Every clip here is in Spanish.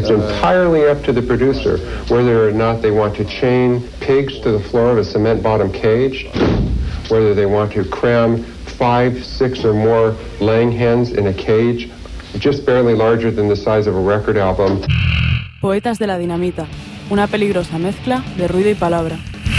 It's entirely up to the producer whether or not they want to chain pigs to the floor of a cement-bottom cage, whether they want to cram 5, 6 or more laying hens in a cage just barely larger than the size of a record album. Poetas de la Dinamita, una peligrosa mezcla de ruido y palabra.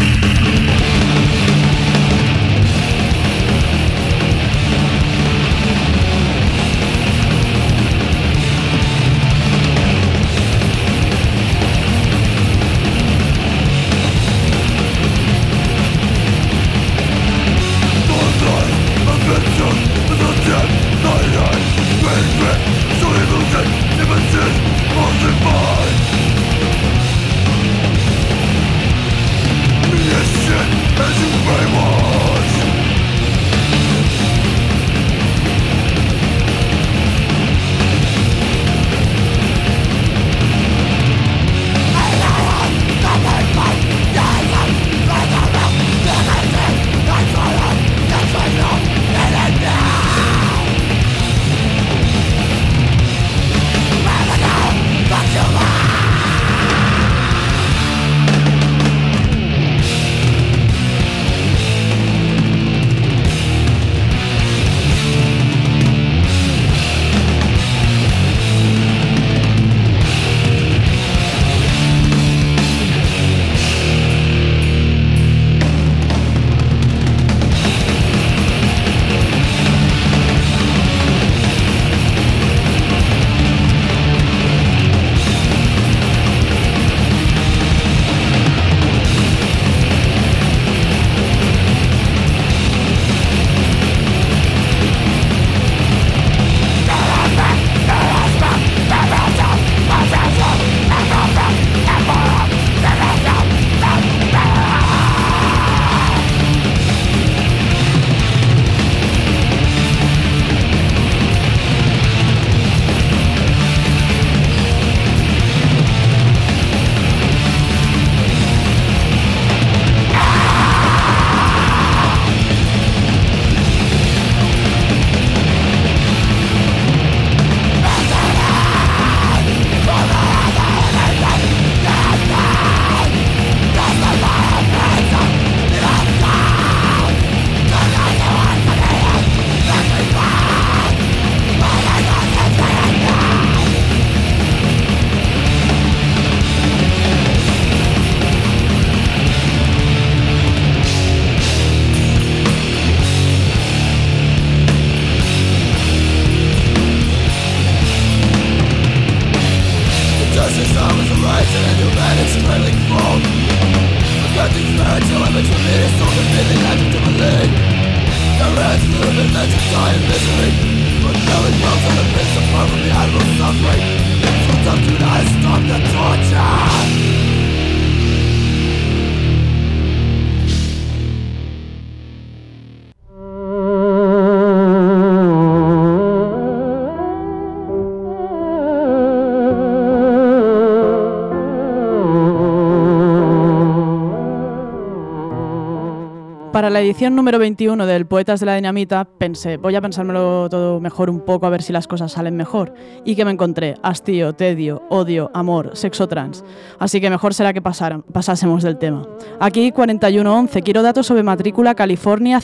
Para la edición número 21 del Poetas de la Dinamita pensé, voy a pensármelo todo mejor un poco a ver si las cosas salen mejor. Y que me encontré hastío, tedio, odio, amor, sexo trans. Así que mejor será que pasásemos del tema. Aquí 4111, quiero datos sobre matrícula California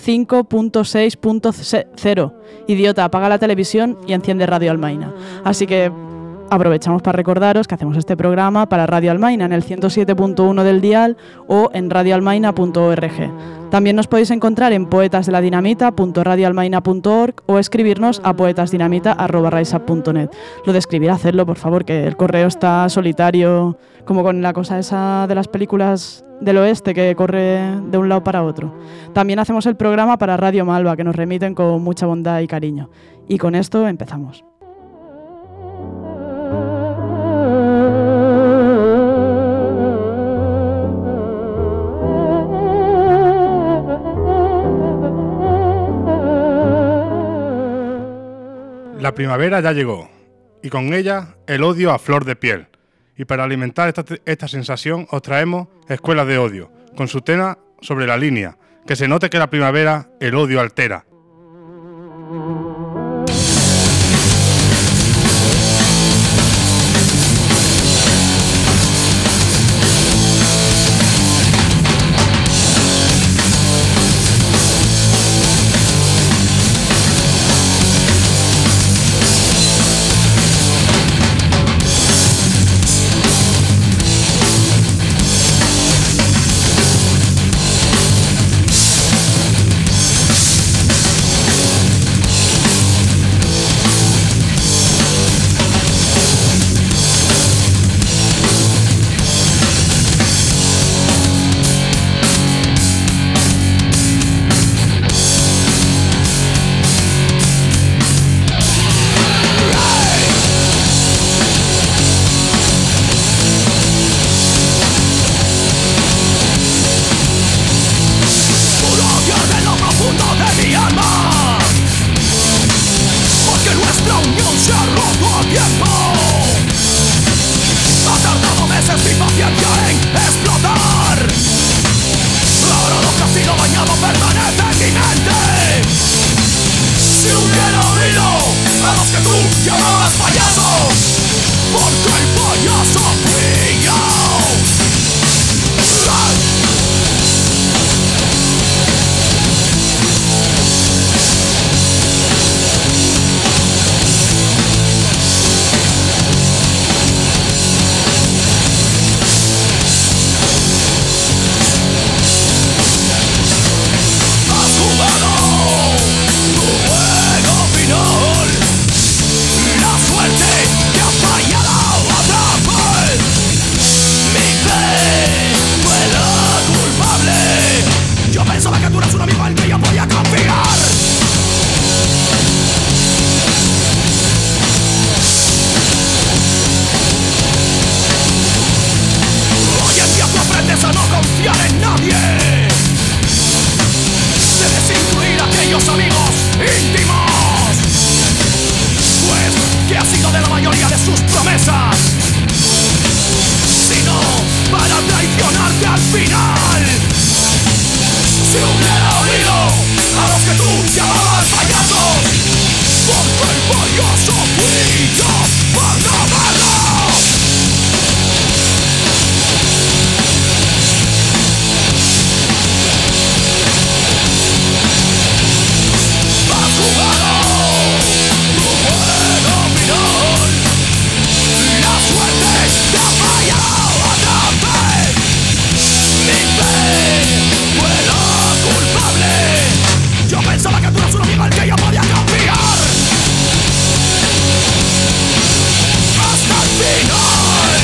5.6.0. Idiota, apaga la televisión y enciende Radio Almaina. Así que aprovechamos para recordaros que hacemos este programa para Radio Almaina en el 107.1 del dial o en radioalmaina.org. También nos podéis encontrar en poetasdeladinamita.radioalmaina.org o escribirnos a poetasdinamita@riseup.net. Lo de escribir, hacedlo, por favor, que el correo está solitario, como con la cosa esa de las películas del oeste que corre de un lado para otro. También hacemos el programa para Radio Malva, que nos remiten con mucha bondad y cariño. Y con esto empezamos. La primavera ya llegó, y con ella el odio a flor de piel. Y para alimentar esta sensación os traemos Escuelas de Odio, con su tema sobre la línea, que se note que la primavera el odio altera. conciencia en explotar. Ahora lo que ha sido dañado permanece en mi mente. Si hubiera oído a los que tú llamabas payasos, porque el payaso fui yo. Pensaba que tú eras un amigo en que yo podía confiar. Hoy en día tú aprendes a no confiar en nadie. Debes incluir a aquellos amigos íntimos, pues ¿qué ha sido de la mayoría de sus promesas? Sino para traicionarte al final. Si hubiera oído a los que tú llamabas payasos, porque el payaso fui yo, Barnabalo. Has jugado tu juego final, la suerte te ha fallado otra vez. Mi fe fue la culpable. Yo pensaba que tú eras un amigo al que yo podía confiar. Hasta el final.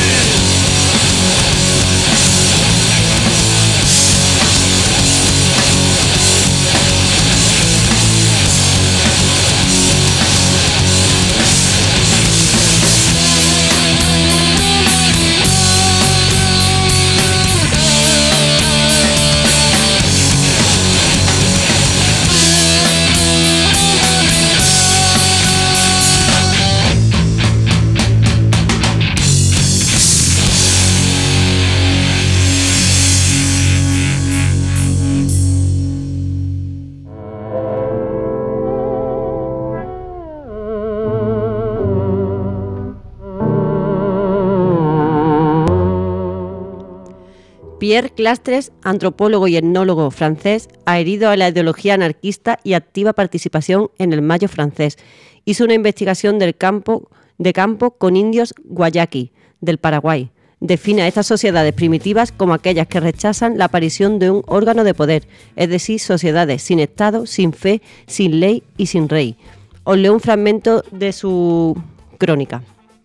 Pierre Clastres, antropólogo y etnólogo francés, adherido a la ideología anarquista y activa participación en el Mayo francés, hizo una investigación de campo con indios guayaqui del Paraguay. Define a estas sociedades primitivas como aquellas que rechazan la aparición de un órgano de poder, es decir, sociedades sin Estado, sin fe, sin ley y sin rey. Os leo un fragmento de su crónica.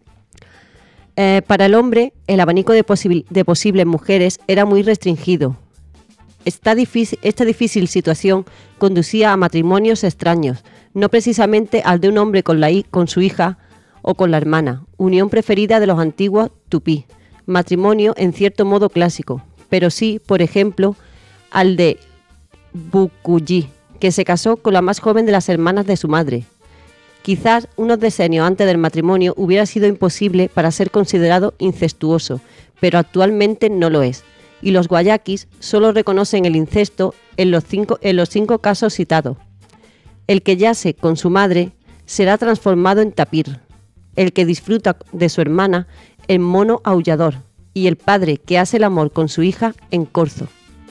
Para el hombre, el abanico de posibles mujeres era muy restringido. Esta difícil situación conducía a matrimonios extraños, no precisamente al de un hombre con su hija o con la hermana, unión preferida de los antiguos tupí, matrimonio en cierto modo clásico, pero sí, por ejemplo, al de Bukuyí, que se casó con la más joven de las hermanas de su madre. Quizás unos decenios antes del matrimonio hubiera sido imposible para ser considerado incestuoso, pero actualmente no lo es, y los guayaquis solo reconocen el incesto en los cinco casos citados. El que yace con su madre será transformado en tapir, el que disfruta de su hermana en mono aullador, y el padre que hace el amor con su hija en corzo.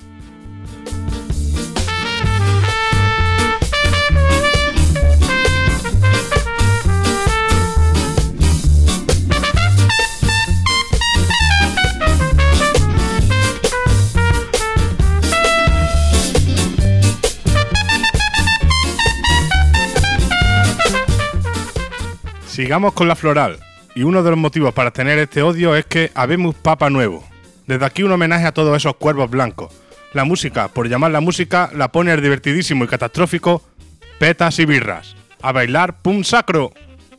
Sigamos con la floral, y uno de los motivos para tener este odio es que habemos papa nuevo. Desde aquí un homenaje a todos esos cuervos blancos. La música, por llamarla música, la pone el divertidísimo y catastrófico Petas y Birras. A bailar pum sacro.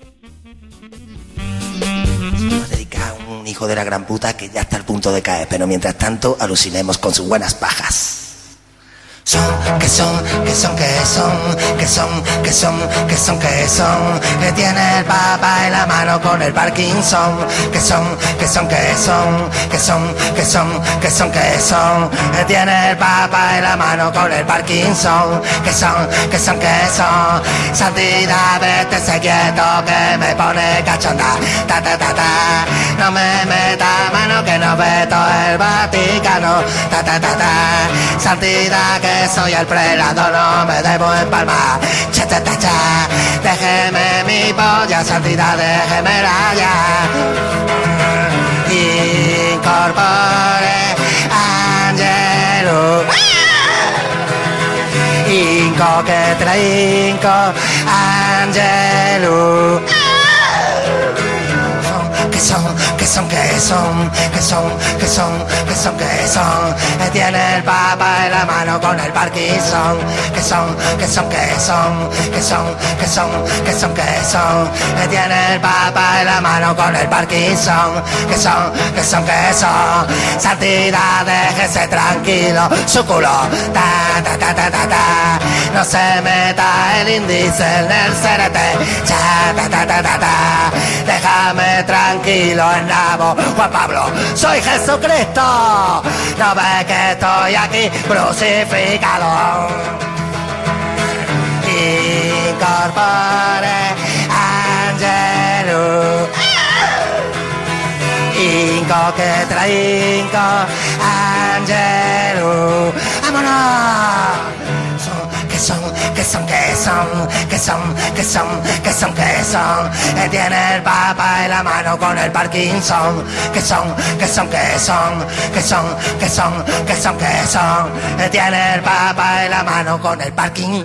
Vamos a dedicar a un hijo de la gran puta que ya está al punto de caer, pero mientras tanto alucinemos con sus buenas pajas. Que tiene el Papa en la mano con el Parkinson. Que tiene el Papa en la mano con el Parkinson. Que son. Santidad, esté quieto que me pone cachonda. Ta ta ta ta. No me meta mano que no ve todo el Vaticano. Ta ta ta ta. Santidad que soy el prelado, no me debo empalmar. Cha cha cha cha. Déjeme mi polla, santidad, déjeme ya. Incorpore Angelo. Inco que trinco Angelo. Que son. Tiene el Papa en la mano con el Parkinson. Que son. Tiene el Papa en la mano con el Parkinson. Que son. Santidad, déjese tranquilo, su culo. Ta ta ta ta ta ta. No se meta el índice en el cerete. Cha ta ta ta ta ta. Déjame tranquilo en nabo, Juan Pablo, soy Jesucristo. No ves que estoy aquí crucificado. Incorpore Angelo. Inco que trinco Angelo. ¡Vámonos! Que son. Tiene el Papa en la mano con el Parkinson. Que son. Tiene el Papa en la mano con el Parkinson.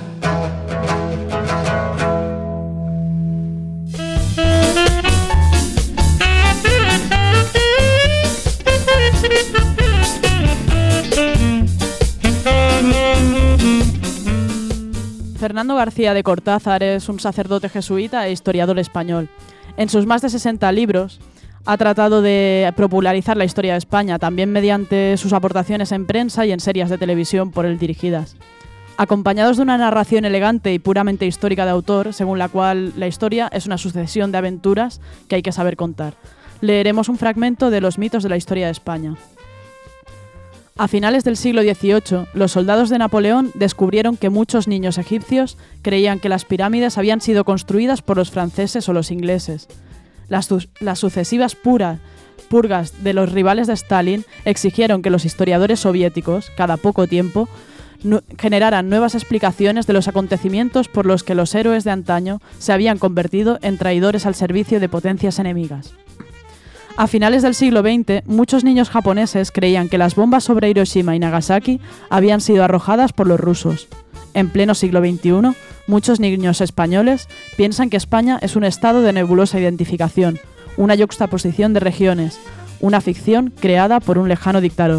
Fernando García de Cortázar es un sacerdote jesuita e historiador español. En sus más de 60 libros ha tratado de popularizar la historia de España, también mediante sus aportaciones en prensa y en series de televisión por él dirigidas. Acompañados de una narración elegante y puramente histórica de autor, según la cual la historia es una sucesión de aventuras que hay que saber contar. Leeremos un fragmento de los mitos de la historia de España. A finales del siglo XVIII, los soldados de Napoleón descubrieron que muchos niños egipcios creían que las pirámides habían sido construidas por los franceses o los ingleses. Las sucesivas purgas de los rivales de Stalin exigieron que los historiadores soviéticos, cada poco tiempo, generaran nuevas explicaciones de los acontecimientos por los que los héroes de antaño se habían convertido en traidores al servicio de potencias enemigas. A finales del siglo XX, muchos niños japoneses creían que las bombas sobre Hiroshima y Nagasaki habían sido arrojadas por los rusos. En pleno siglo XXI, muchos niños españoles piensan que España es un estado de nebulosa identificación, una yuxtaposición de regiones, una ficción creada por un lejano dictador.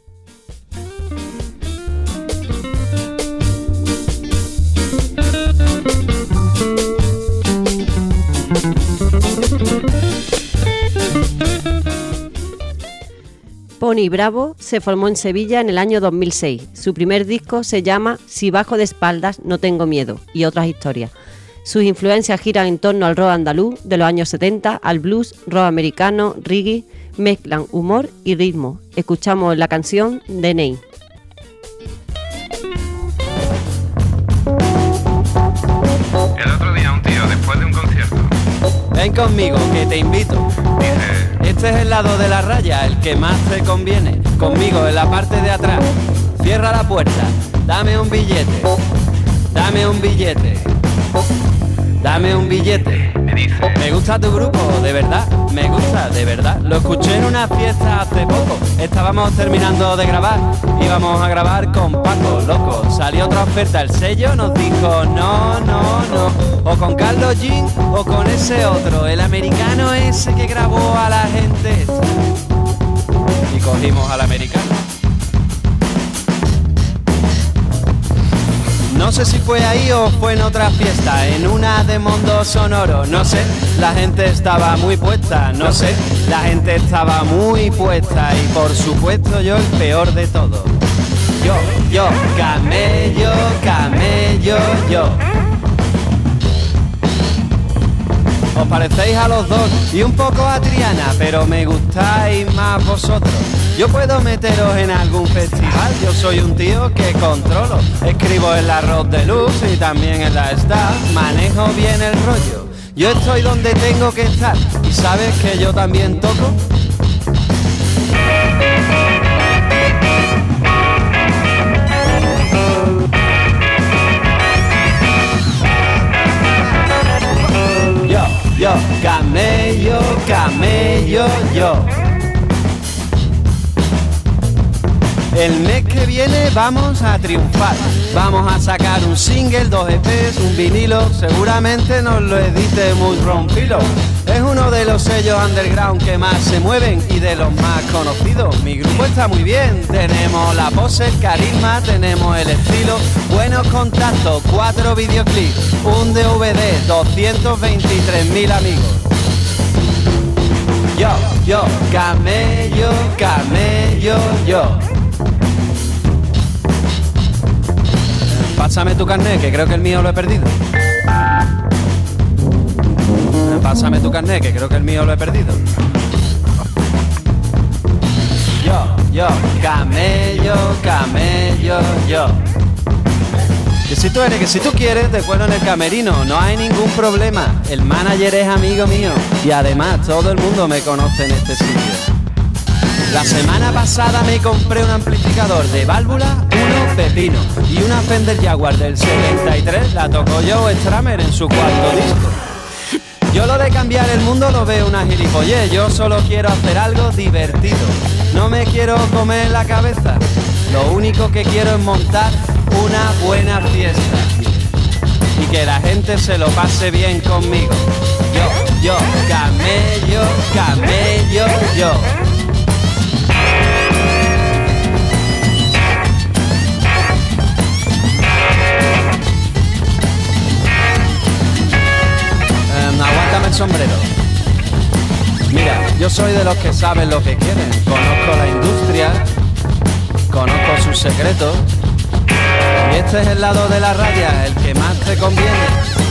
Pony Bravo se formó en Sevilla en el año 2006. Su primer disco se llama Si bajo de espaldas no tengo miedo y otras historias. Sus influencias giran en torno al rock andaluz de los años 70, al blues, rock americano, reggae, mezclan humor y ritmo. Escuchamos la canción de Ney. El otro día un tío, después de un concierto, ven conmigo, que te invito. dice: Este es el lado de la raya, el que más te conviene. Conmigo en la parte de atrás. Cierra la puerta, dame un billete. Dame un billete. Dame un billete. me dice, Me gusta tu grupo, de verdad, me gusta, de verdad. Lo escuché en una fiesta hace poco. Estábamos terminando de grabar. Íbamos a grabar con Paco, loco. Salió otra oferta, el sello nos dijo no, no, no. O con Carlos Jean o con ese otro, el americano ese que grabó a la gente esta. Y cogimos al americano. No sé si fue ahí o fue en otra fiesta, en una de Mondo Sonoro, no sé, la gente estaba muy puesta, no sé, la gente estaba muy puesta y por supuesto yo el peor de todo. Yo, camello, camello, yo. Os parecéis a los dos y un poco a Triana, pero me gustáis más vosotros. Yo puedo meteros en algún festival, yo soy un tío que controlo. Escribo en la Rock de Luz y también en la Star, manejo bien el rollo. Yo estoy donde tengo que estar y sabes que yo también toco. Yo, camello, camello, yo. El mes que viene vamos a triunfar. Vamos a sacar un single, 2 EPs, un vinilo. Seguramente nos lo edite Moodroom Pillow. Es uno de los sellos underground que más se mueven y de los más conocidos. Mi grupo está muy bien. Tenemos la pose, el carisma, tenemos el estilo. Buenos contactos, 4 videoclips, un DVD, 223.000 amigos. Yo, camello, camello, yo. Pásame tu carnet, que creo que el mío lo he perdido. Pásame tu carnet, que creo que el mío lo he perdido. Yo, camello, camello, yo. Que si tú quieres, te cuelo en el camerino, no hay ningún problema. El manager es amigo mío y además todo el mundo me conoce en este sitio. La semana pasada me compré un amplificador de válvula, uno pepino y una Fender Jaguar del 73, la tocó Joe Stramer en su cuarto disco. Yo lo de cambiar el mundo lo veo una gilipollez, yo solo quiero hacer algo divertido, no me quiero comer la cabeza, lo único que quiero es montar una buena fiesta y que la gente se lo pase bien conmigo. Yo, camello, camello, yo. Aguántame el sombrero. Mira, yo soy de los que saben lo que quieren. Conozco la industria, conozco sus secretos. Y este es el lado de la raya, el que más te conviene.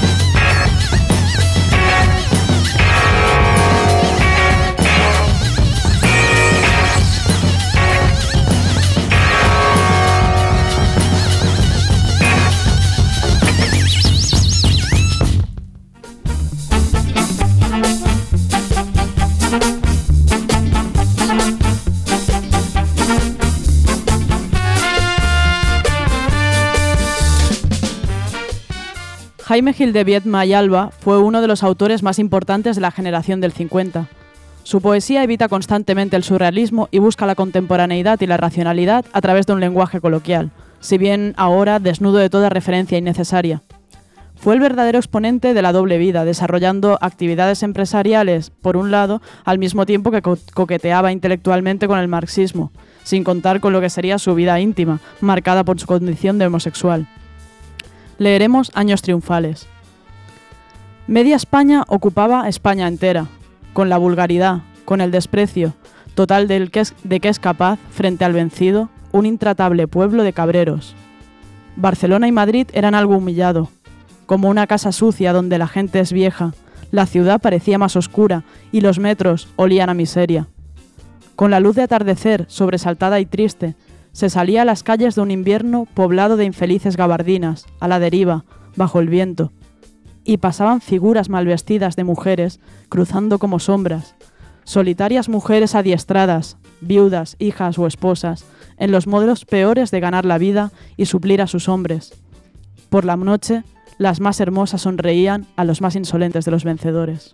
Jaime Gil de Viedma y Alba fue uno de los autores más importantes de la generación del 50. Su poesía evita constantemente el surrealismo y busca la contemporaneidad y la racionalidad a través de un lenguaje coloquial, si bien ahora desnudo de toda referencia innecesaria. Fue el verdadero exponente de la doble vida, desarrollando actividades empresariales, por un lado, al mismo tiempo que coqueteaba intelectualmente con el marxismo, sin contar con lo que sería su vida íntima, marcada por su condición de homosexual. Leeremos Años triunfales. Media España ocupaba España entera, con la vulgaridad, con el desprecio, total de que es capaz, frente al vencido, un intratable pueblo de cabreros. Barcelona y Madrid eran algo humillado, como una casa sucia donde la gente es vieja, la ciudad parecía más oscura y los metros olían a miseria. Con la luz de atardecer, sobresaltada y triste, se salía a las calles de un invierno poblado de infelices gabardinas, a la deriva, bajo el viento, y pasaban figuras mal vestidas de mujeres, cruzando como sombras, solitarias mujeres adiestradas, viudas, hijas o esposas, en los modelos peores de ganar la vida y suplir a sus hombres. Por la noche, las más hermosas sonreían a los más insolentes de los vencedores.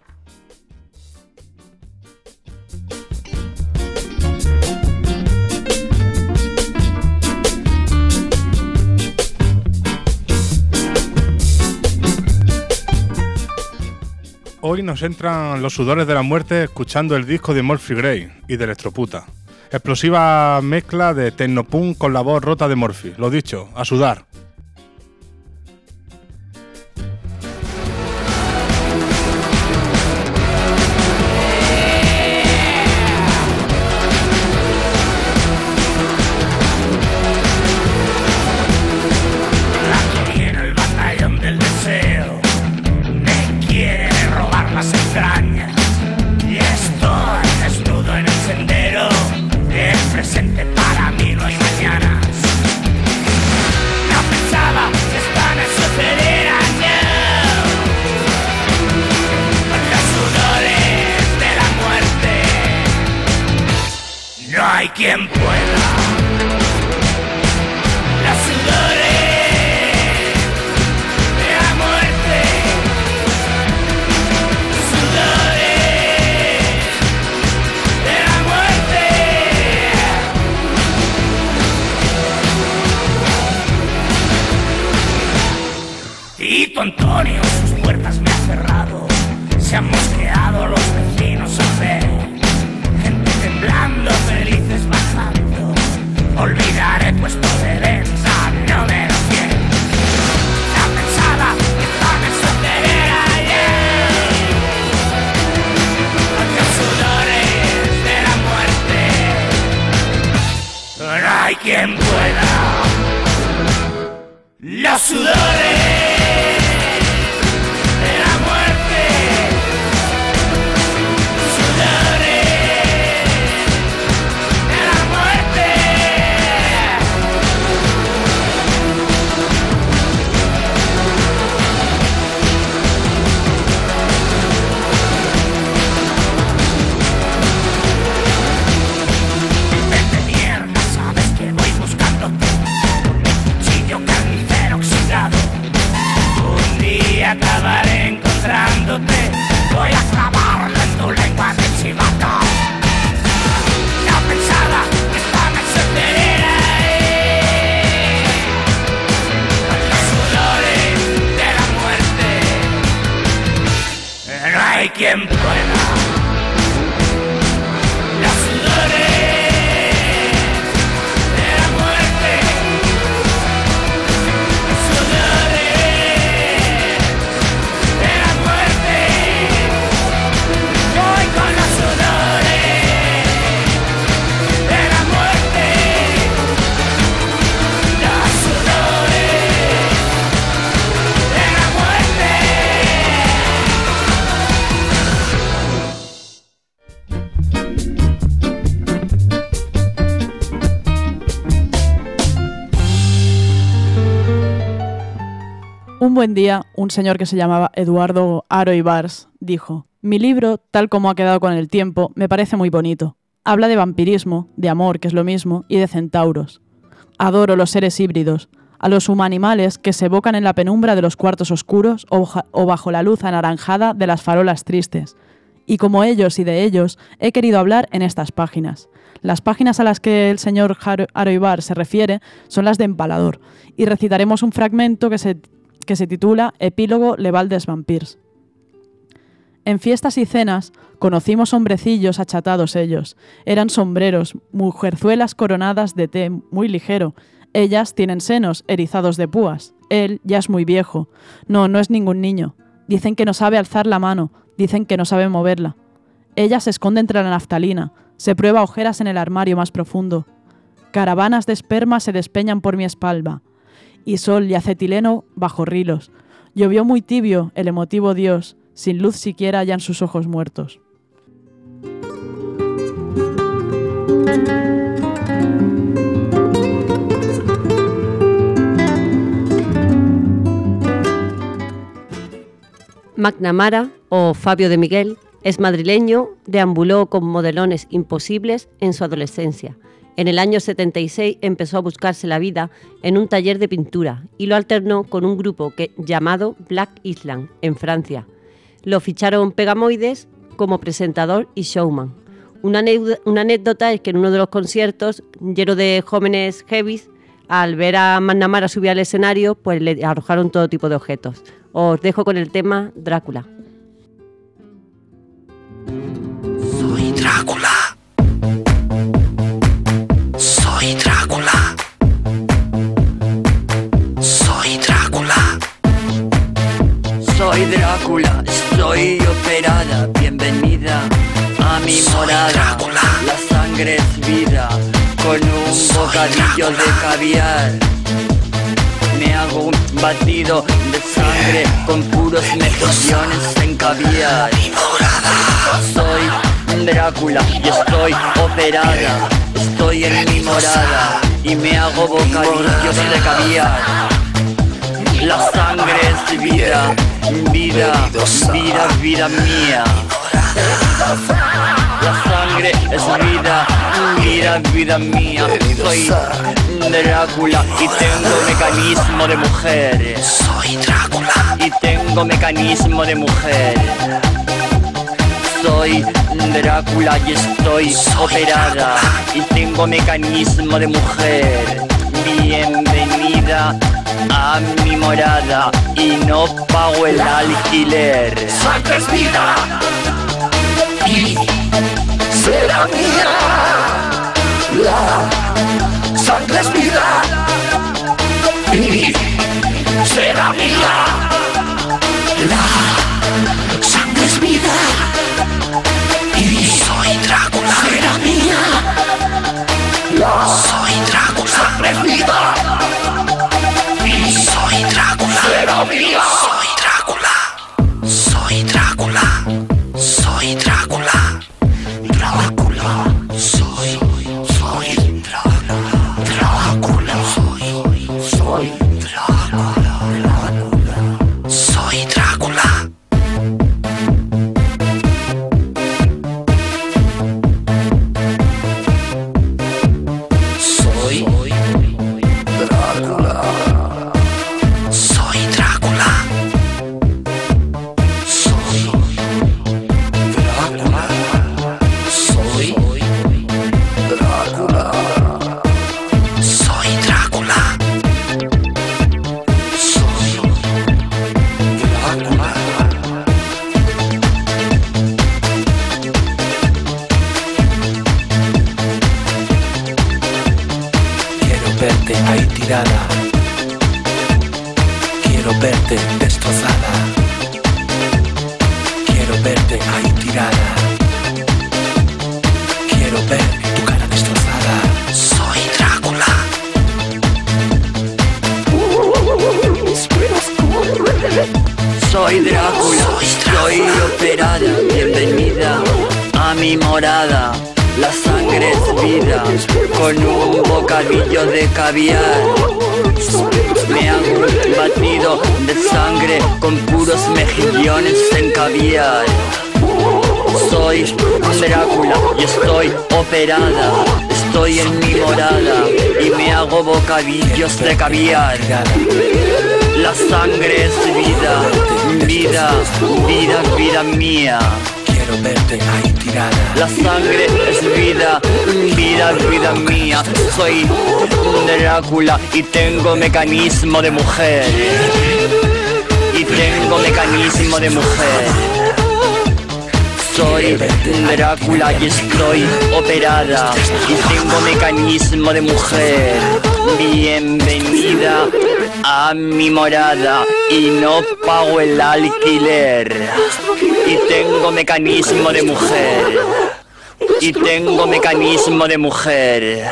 Hoy nos entran los sudores de la muerte escuchando el disco de Morphy Gray y de Electroputa. Explosiva mezcla de tecnopunk con la voz rota de Morphy. Lo dicho, a sudar. hay quien pueda. Los sudores de la muerte, sudores de la muerte. Tito Antonio sus puertas me ha cerrado, se han mosqueado los vecinos a ver, gente temblando, felices bajando. Olvidaré puesto de venta, no me lo quiero. Ya pensaba que esta me sorprendiera ayer. Los sudores de la muerte, no hay quien pueda. Los sudores de la muerte, sudores de la muerte. Vete mierda, sabes que voy buscándote, cuchillo carnicero oxidado. Un día acabaré encontrándote, voy a clavarlo en tu lengua de chivato. Ya pensaba que esta me sorprendiera con los sudores de la muerte, no hay quien pueda. Los sudores de la muerte, sudores de la muerte. Voy con los sudores de la muerte, los sudores de la muerte. Un buen día, un señor que se llamaba Eduardo Haro Ibars dijo: «Mi libro, tal como ha quedado con el tiempo, me parece muy bonito. Habla de vampirismo, de amor, que es lo mismo, y de centauros. Adoro los seres híbridos, a los humanimales que se evocan en la penumbra de los cuartos oscuros o bajo la luz anaranjada de las farolas tristes. Y como ellos y de ellos, he querido hablar en estas páginas. Las páginas a las que el señor Haro Ibars se refiere son las de Empalador, y recitaremos un fragmento que se titula Epílogo Leval des Vampirs. En fiestas y cenas conocimos hombrecillos achatados ellos. Eran sombreros, mujerzuelas coronadas de té muy ligero. Ellas tienen senos erizados de púas. Él ya es muy viejo. No es ningún niño. Dicen que no sabe alzar la mano. Dicen que no sabe moverla. Ella se esconde entre la naftalina. Se prueba ojeras en el armario más profundo. Caravanas de esperma se despeñan por mi espalda. Y sol y acetileno bajo rilos. Llovió muy tibio el emotivo Dios, sin luz siquiera ya en sus ojos muertos. McNamara, o Fabio de Miguel, es madrileño, deambuló con modelones imposibles en su adolescencia. En el año 76 empezó a buscarse la vida en un taller de pintura y lo alternó con un grupo llamado Black Island, en Francia. Lo ficharon Pegamoides como presentador y showman. Una anécdota es que en uno de los conciertos, lleno de jóvenes heavies, al ver a McNamara subir al escenario, pues le arrojaron todo tipo de objetos. Os dejo con el tema Drácula. Soy Drácula. Soy Drácula. Soy Drácula. Soy Drácula, estoy operada. Bienvenida a mi morada. Drácula. La sangre es vida, con un bocadillo de caviar. Me hago un batido de sangre con puros mejillones en caviar. Soy Drácula y estoy operada. Estoy en mi morada y me hago bocadillos de caviar. La sangre es vida, vida, vida, vida mía. La sangre es vida, vida mía. Soy Drácula y tengo mecanismo de mujer. Soy Drácula y tengo mecanismo de mujer. Soy Drácula y estoy operada y tengo mecanismo de mujer. Bienvenida a mi morada y no pago el alquiler. Sangre es vida y será mía. La sangre es vida y será mía. La sangre es vida y soy Drácula. Será mía. Soy Drácula. Sangre es vida y soy Drácula. Será mía. Soy Drácula. Soy Drácula. Soy Drácula. Drácula. Soy Drácula. Drácula. Soy Drácula. Soy Drácula. Quiero verte destrozada. Quiero verte ahí tirada. Quiero ver tu cara destrozada. Soy Drácula. Soy Drácula, soy operada. Bienvenida a mi morada. La sangre es vida, con un bocadillo de caviar. Me hago un batido de sangre con puros mejillones en caviar. Soy Drácula y estoy operada. Estoy en mi morada y me hago bocadillos de caviar. La sangre es vida, vida, vida, vida mía. Quiero verte ahí tirada. La sangre es vida, vida, vida mía. Soy Drácula y tengo mecanismo de mujer. Y tengo mecanismo de mujer. Soy Drácula y estoy operada y tengo mecanismo de mujer. Bienvenida a mi morada y no pago el alquiler. Y tengo mecanismo de mujer. Y tengo mecanismo de mujer.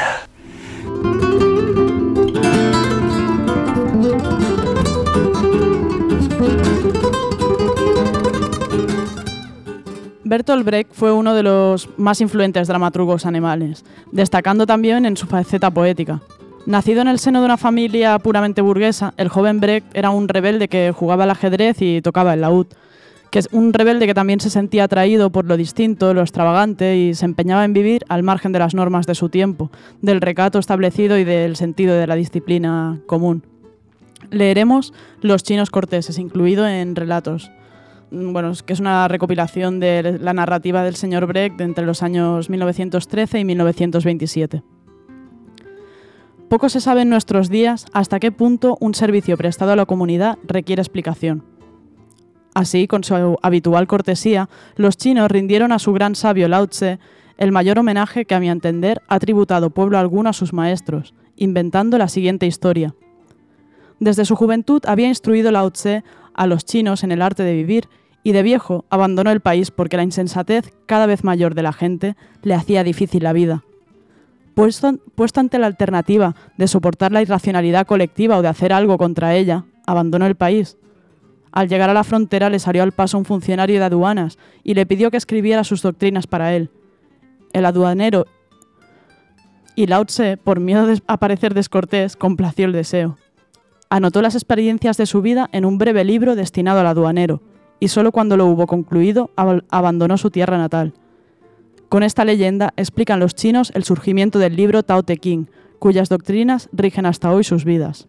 Bertolt Brecht fue uno de los más influyentes dramaturgos alemanes, destacando también en su faceta poética. Nacido en el seno de una familia puramente burguesa, el joven Brecht era un rebelde que jugaba al ajedrez y tocaba el laúd, que es un rebelde que también se sentía atraído por lo distinto, lo extravagante y se empeñaba en vivir al margen de las normas de su tiempo, del recato establecido y del sentido de la disciplina común. Leeremos Los chinos corteses, incluido en Relatos. Bueno, que es una recopilación de la narrativa del señor Brecht entre los años 1913 y 1927. Poco se sabe en nuestros días hasta qué punto un servicio prestado a la comunidad requiere explicación. Así, con su habitual cortesía, los chinos rindieron a su gran sabio Lao Tse el mayor homenaje que, a mi entender, ha tributado pueblo alguno a sus maestros, inventando la siguiente historia. Desde su juventud había instruido Lao Tse a los chinos en el arte de vivir y de viejo abandonó el país porque la insensatez cada vez mayor de la gente le hacía difícil la vida. Puesto ante la alternativa de soportar la irracionalidad colectiva o de hacer algo contra ella, abandonó el país. Al llegar a la frontera le salió al paso un funcionario de aduanas y le pidió que escribiera sus doctrinas para él. El aduanero y Lao Tse, por miedo de parecer descortés, complació el deseo. Anotó las experiencias de su vida en un breve libro destinado al aduanero, y solo cuando lo hubo concluido abandonó su tierra natal. Con esta leyenda explican los chinos el surgimiento del libro Tao Te Ching, cuyas doctrinas rigen hasta hoy sus vidas.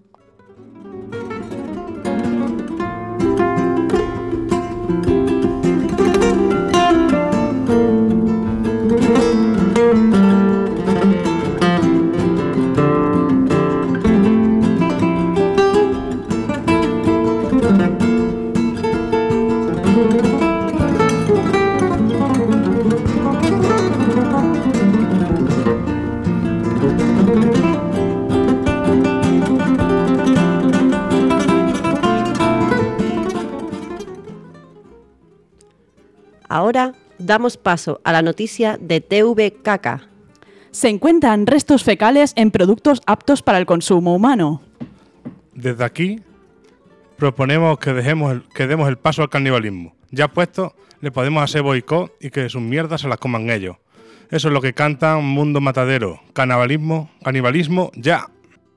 Ahora damos paso a la noticia de TV Caca. Se encuentran restos fecales en productos aptos para el consumo humano. Desde aquí proponemos que demos el paso al canibalismo. Ya puesto, le podemos hacer boicot y que sus mierdas se las coman ellos. Eso es lo que canta un mundo matadero. Canibalismo ya.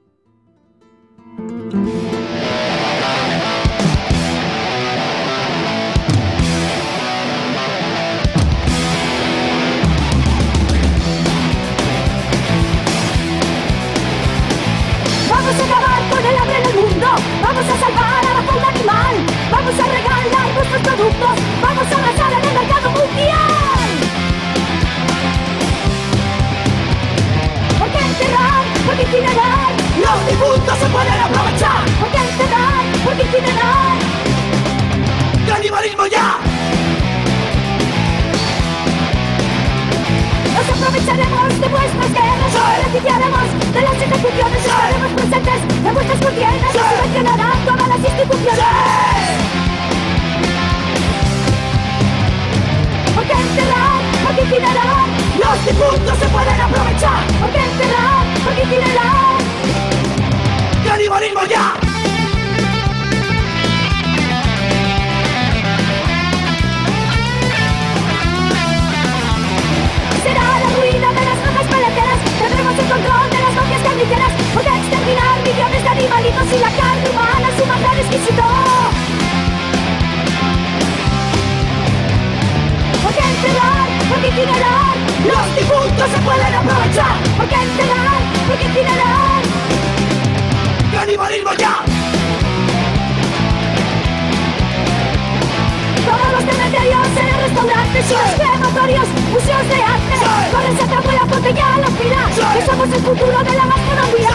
Vamos a acabar con el hambre en el mundo. Vamos a salvar a la fauna animal. Vamos a regalar nuestros productos. Vamos a arrasar en el mercado mundial. ¿Por qué enterrar? ¿Por qué incinerar? Los difuntos se pueden aprovechar. ¿Por qué enterrar? ¿Por qué incinerar? ¡Canibalismo ya! Nos aprovecharemos de vuestras guerras. Nos beneficiaremos de las ejecuciones. Estaremos presentes en vuestras conciencias. Se subvencionarán todas las instituciones. ¿Por qué enterrar? ¿Por qué incinerar? Los difuntos se pueden aprovechar. ¿Por qué enterrar? ¿Por qué incinerar? ¡Canibalismo ya! Será la ruina de las granjas peleteras. Tendremos el control de las mafias carniceras. Voy a exterminar millones de animalitos y la carne humana es un manjar exquisito. ¿Por qué enterrar? ¿Por qué incinerar? Los difuntos se pueden aprovechar. ¿Por qué enterrar? ¿Por qué incinerar? ¡Canibalismo ya! Todos los cementerios serán restaurantes, crematorios, museos de arte. Con receta buena porque ya lo opina, que somos el futuro de la gastronomía.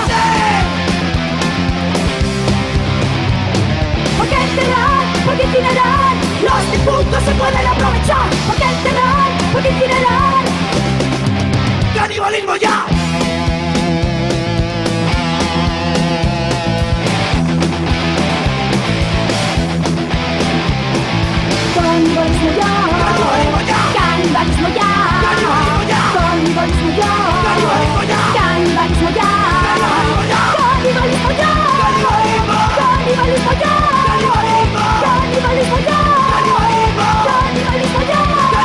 ¿Por qué enterrar? ¿Por qué incinerar? Los difuntos se pueden aprovechar. ¿Por qué enterrar? ¿Por qué incinerar? ¡Canibalismo ya! Canibalismo ya, canibalismo ya, canibalismo ya, canibalismo ya, canibalismo ya, canibalismo ya, canibalismo ya, canibalismo ya, canibalismo ya, canibalismo ya, canibalismo ya.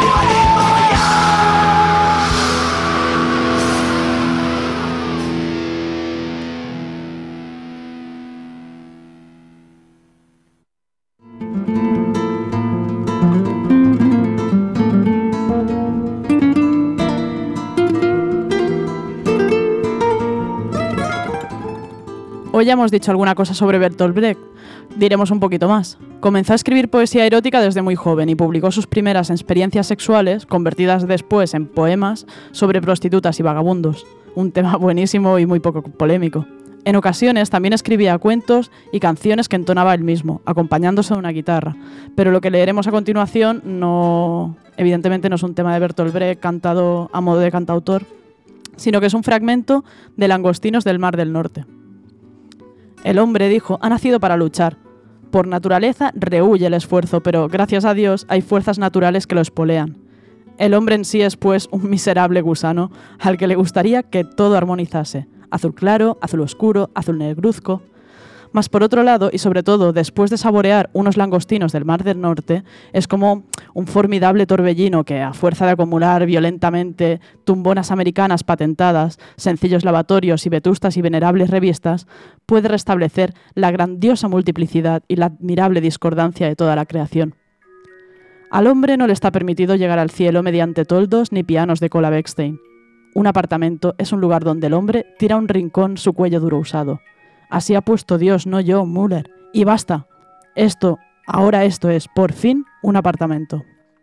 Hoy ya hemos dicho alguna cosa sobre Bertolt Brecht. Diremos un poquito más. Comenzó a escribir poesía erótica desde muy joven y publicó sus primeras experiencias sexuales, convertidas después en poemas, sobre prostitutas y vagabundos. Un tema buenísimo y muy poco polémico. En ocasiones también escribía cuentos y canciones que entonaba él mismo, acompañándose de una guitarra. Pero lo que leeremos a continuación evidentemente no es un tema de Bertolt Brecht cantado a modo de cantautor, sino que es un fragmento de Langostinos del Mar del Norte. El hombre, dijo, ha nacido para luchar. Por naturaleza rehúye el esfuerzo, pero gracias a Dios hay fuerzas naturales que lo espolean. El hombre en sí es, pues, un miserable gusano al que le gustaría que todo armonizase. Azul claro, azul oscuro, azul negruzco. Mas por otro lado, y sobre todo después de saborear unos langostinos del Mar del Norte, es como un formidable torbellino que, a fuerza de acumular violentamente tumbonas americanas patentadas, sencillos lavatorios y vetustas y venerables revistas, puede restablecer la grandiosa multiplicidad y la admirable discordancia de toda la creación. Al hombre no le está permitido llegar al cielo mediante toldos ni pianos de cola Bechstein. Un apartamento es un lugar donde el hombre tira a un rincón su cuello duro usado. Así ha puesto Dios, no yo, Müller. Y basta. Ahora esto es, por fin, un apartamento.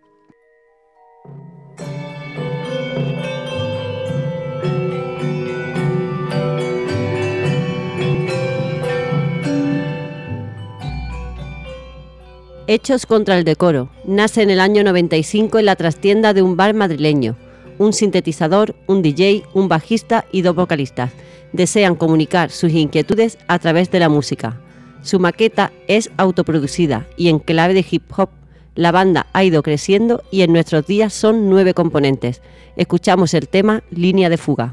Hechos contra el decoro. Nace en el año 95 en la trastienda de un bar madrileño. Un sintetizador, un DJ, un bajista y 2 vocalistas. Desean comunicar sus inquietudes a través de la música. Su maqueta es autoproducida y en clave de hip hop. La banda ha ido creciendo y en nuestros días son 9 componentes. Escuchamos el tema Línea de fuga.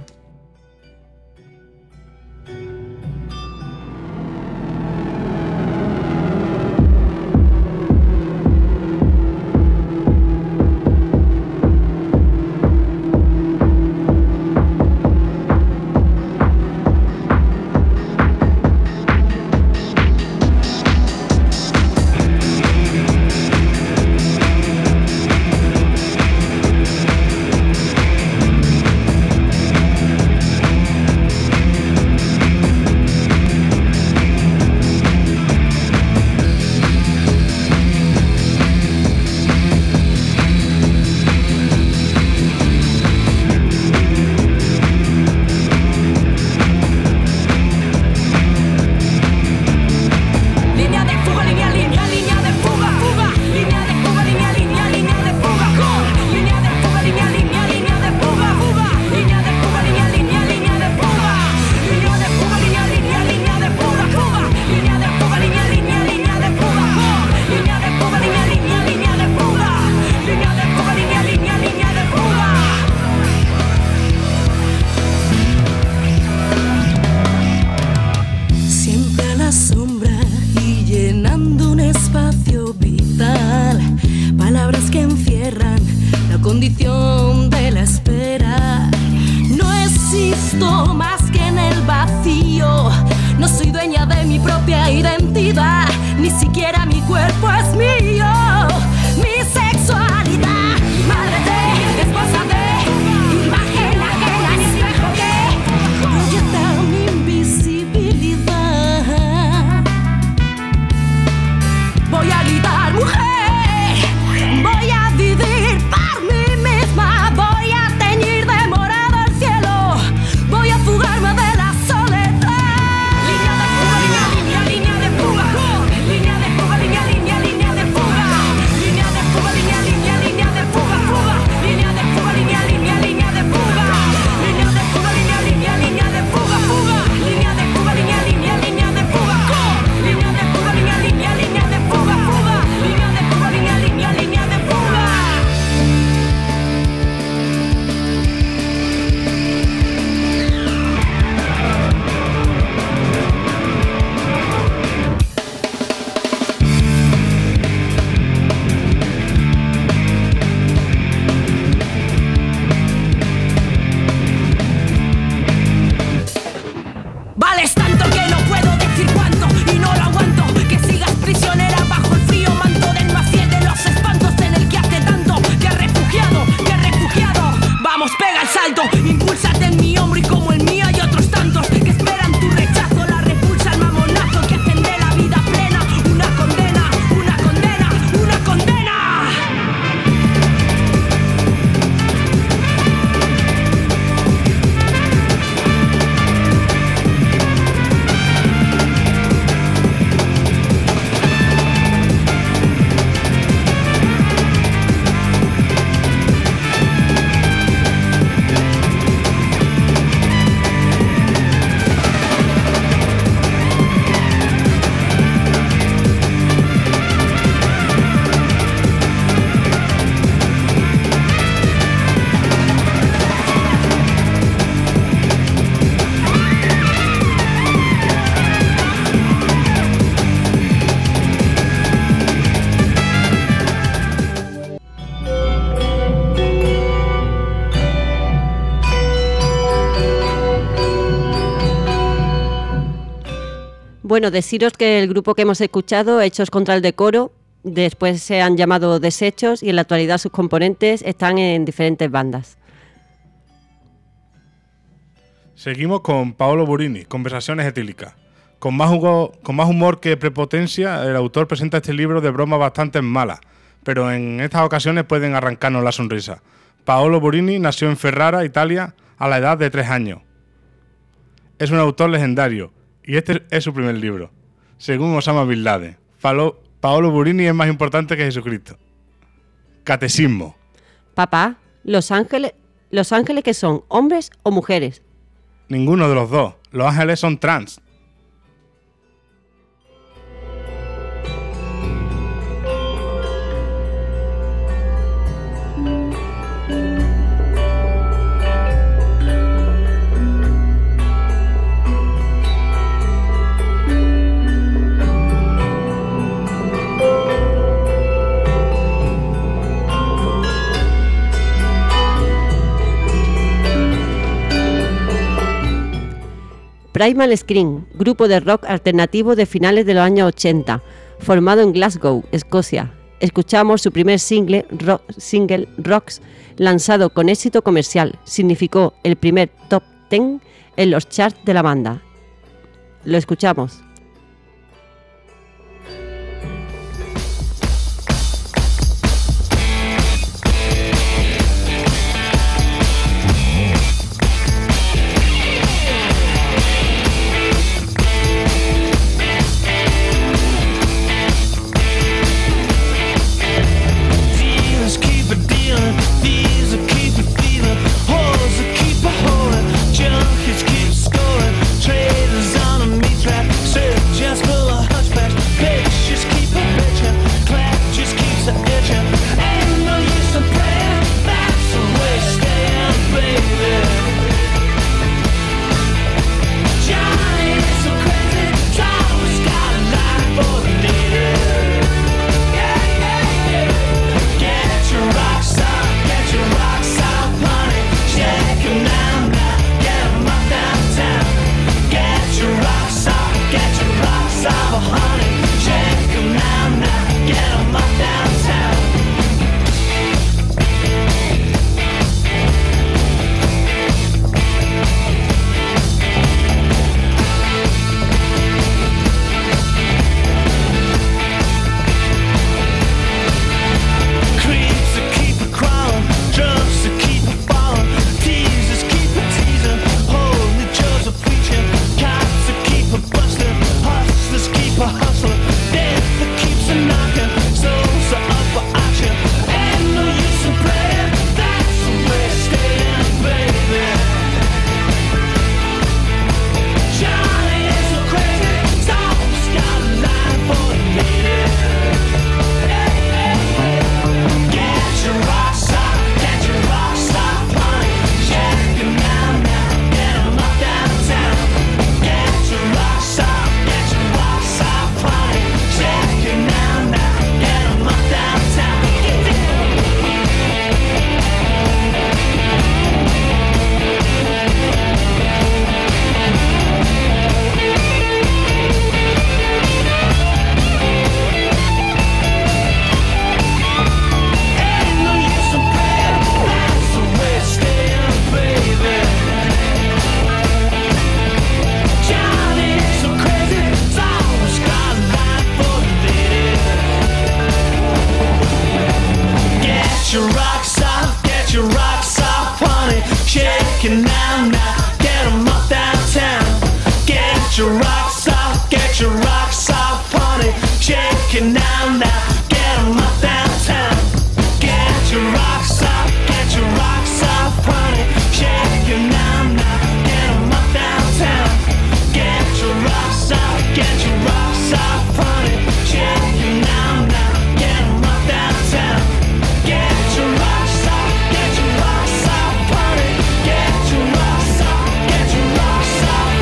Bueno, deciros que el grupo que hemos escuchado, Hechos contra el decoro, Después se han llamado desechos y en la actualidad sus componentes están en diferentes bandas. Seguimos con Paolo Burini, Conversaciones etílicas. Con más humor que prepotencia, el autor presenta este libro de bromas bastante malas, pero en estas ocasiones pueden arrancarnos la sonrisa. Paolo Burini nació en Ferrara, Italia, a la edad de 3 años. Es un autor legendario, y este es su primer libro. Según Osama Bin Laden, Paolo Burini es más importante que Jesucristo. Catecismo. Papá, ¿los ángeles qué son? ¿Hombres o mujeres? Ninguno de los dos. Los ángeles son trans. Primal Scream, grupo de rock alternativo de finales de los años 80, formado en Glasgow, Escocia. Escuchamos su primer single, Rocks, lanzado con éxito comercial. Significó el primer top 10 en los charts de la banda. Lo escuchamos.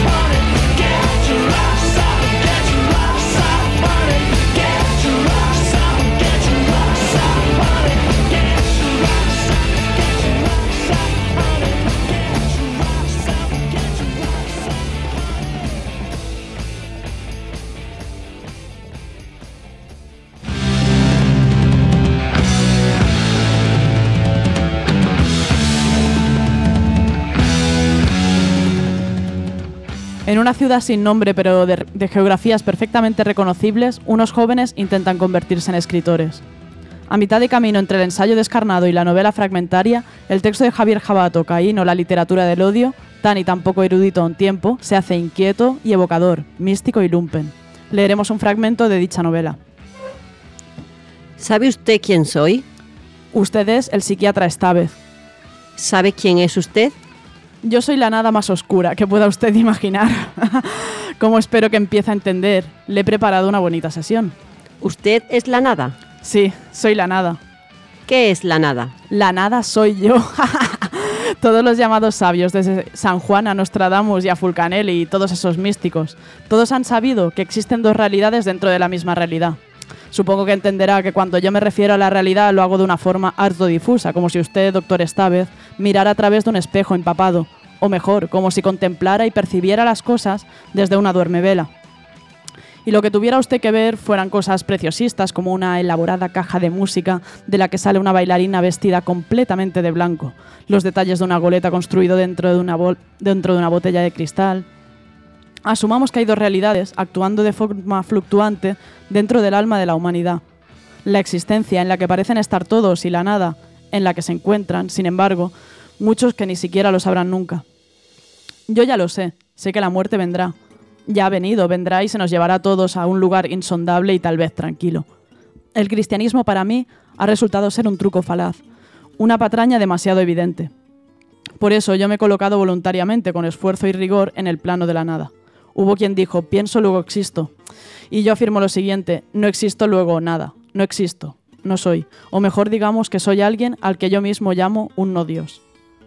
Rocks En una ciudad sin nombre pero de geografías perfectamente reconocibles, unos jóvenes intentan convertirse en escritores. A mitad de camino entre el ensayo descarnado y la novela fragmentaria, el texto de Javier Jabato, Caín o La literatura del odio, tan y tan poco erudito a un tiempo, se hace inquieto y evocador, místico y lumpen. Leeremos un fragmento de dicha novela. ¿Sabe usted quién soy? Usted es el psiquiatra Estávez. ¿Sabe quién es usted? Yo soy la nada más oscura que pueda usted imaginar. Como espero que empiece a entender, le he preparado una bonita sesión. ¿Usted es la nada? Sí, soy la nada. ¿Qué es la nada? La nada soy yo. Todos los llamados sabios, desde San Juan a Nostradamus y a Fulcanelli y todos esos místicos, todos han sabido que existen dos realidades dentro de la misma realidad. Supongo que entenderá que cuando yo me refiero a la realidad lo hago de una forma harto difusa, como si usted, doctor Estávez, mirara a través de un espejo empapado, o mejor, como si contemplara y percibiera las cosas desde una duermevela. Y lo que tuviera usted que ver fueran cosas preciosistas como una elaborada caja de música de la que sale una bailarina vestida completamente de blanco, los detalles de una goleta construido dentro de una botella de cristal. Asumamos que hay dos realidades actuando de forma fluctuante dentro del alma de la humanidad. La existencia en la que parecen estar todos y la nada en la que se encuentran, sin embargo, muchos que ni siquiera lo sabrán nunca. Yo ya lo sé que la muerte vendrá. Ya ha venido, vendrá y se nos llevará a todos a un lugar insondable y tal vez tranquilo. El cristianismo para mí ha resultado ser un truco falaz, una patraña demasiado evidente. Por eso yo me he colocado voluntariamente, con esfuerzo y rigor, en el plano de la nada. Hubo quien dijo, pienso, luego existo. Y yo afirmo lo siguiente, no existo, luego nada. No existo, no soy. O mejor digamos que soy alguien al que yo mismo llamo un no Dios.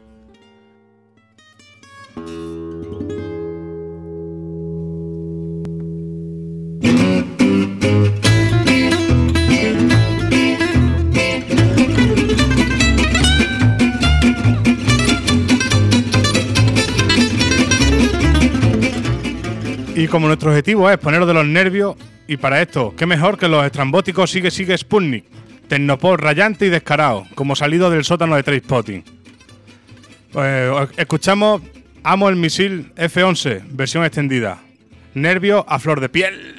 Y como nuestro objetivo es poneros de los nervios, y para esto, qué mejor que los estrambóticos Sigue Sputnik, tecnopop rayante y descarado, como salido del sótano de Trainspotting. Escuchamos Amo el misil F-11, versión extendida. Nervios a flor de piel.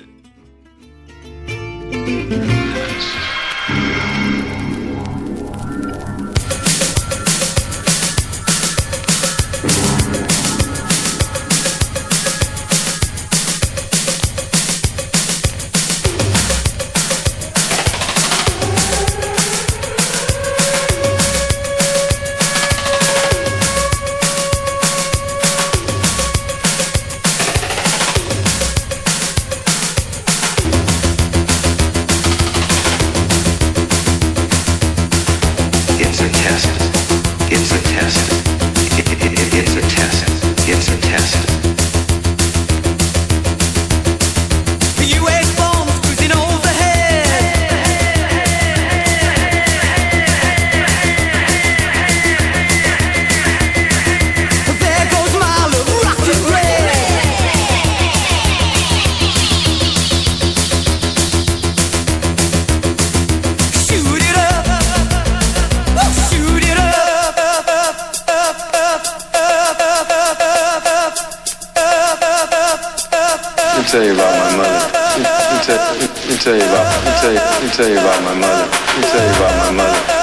tell you about my mother. Let me tell you about my mother. Let me tell you about my mother.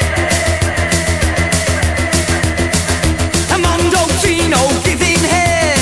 Giving head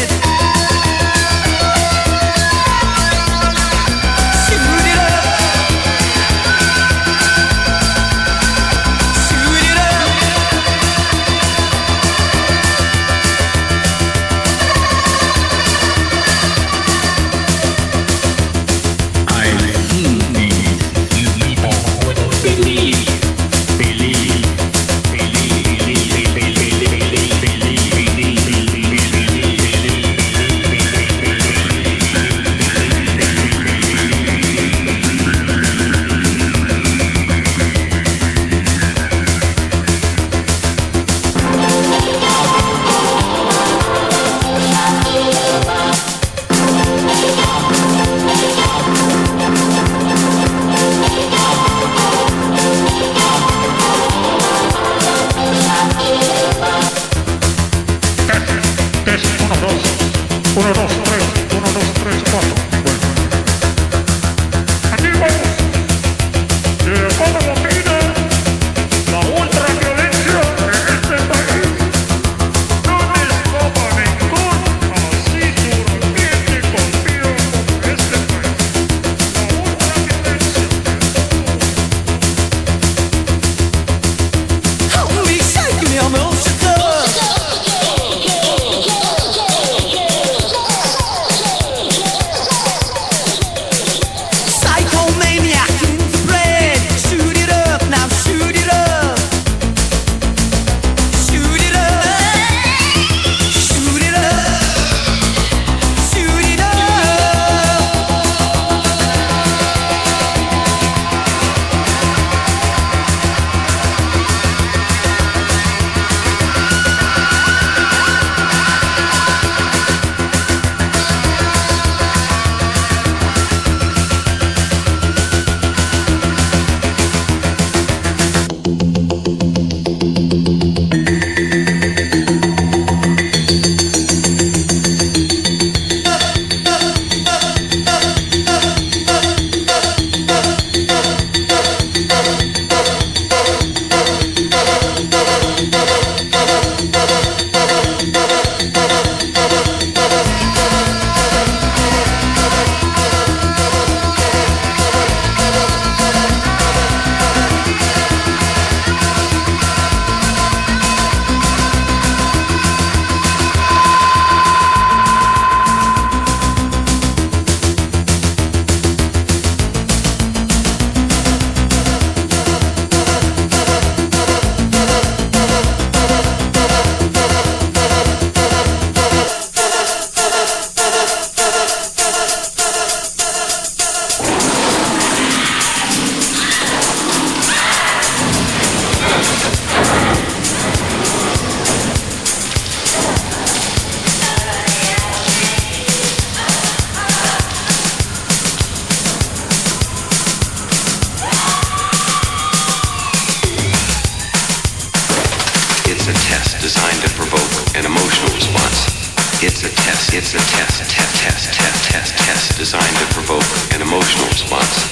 it's a test designed to provoke an emotional response.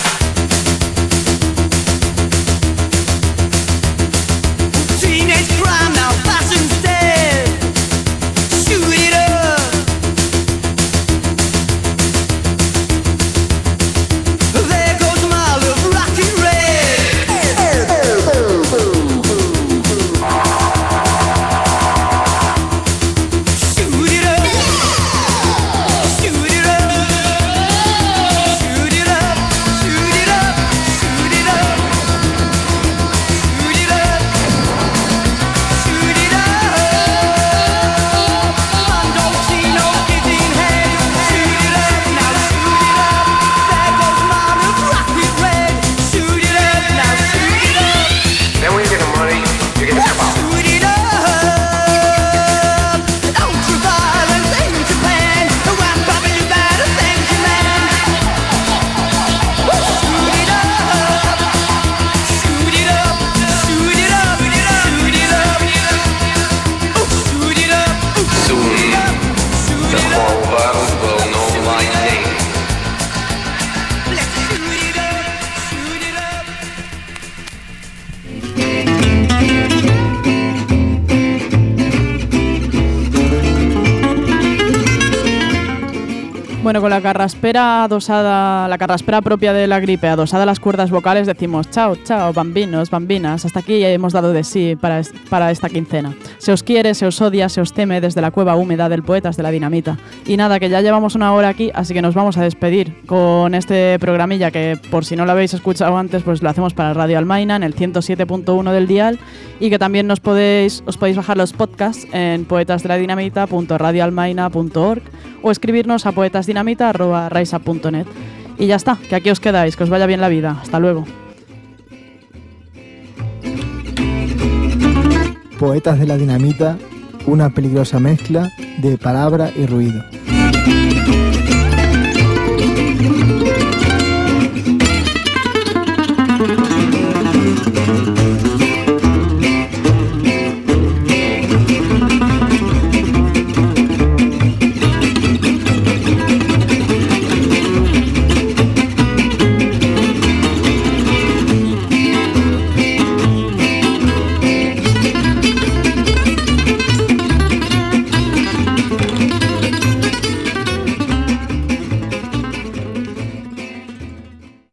Teenage crime, now fashion's dead. Shoot it up. There goes my love, rocky red. Shoot it up. Shoot it up. Shoot it up. Shoot it up. Shoot it up. Shoot it up. Shoot it up. I don't see no getting head. Shoot it up. Now shoot it up. There goes my love, rocky red. Shoot it up. Now shoot it up. Then when you get the money, you get the power. Shoot it up. Ultra-violence in Japan. I'm probably bad at things, man. Shoot it up. Shoot it up. Shoot it up. Shoot it up. Shoot it up. Soon, the whole world will know my name. Let's shoot it up. Shoot it up. Bueno, con la carraspera adosada, la carraspera propia de la gripe, adosada a las cuerdas vocales, decimos chao, chao, bambinos, bambinas. Hasta aquí hemos dado de sí para esta quincena. Se os quiere, se os odia, se os teme desde la cueva húmeda del Poetas de la Dinamita. Y nada, que ya llevamos una hora aquí, así que nos vamos a despedir con este programilla que, por si no lo habéis escuchado antes, pues lo hacemos para Radio Almaina en el 107.1 del dial, y que también os podéis bajar los podcasts en poetasdeladinamita.radioalmaina.org o escribirnos a poetasdinamita@raisa.net. Y ya está, que aquí os quedáis, que os vaya bien la vida. Hasta luego. Poetas de la Dinamita, una peligrosa mezcla de palabra y ruido.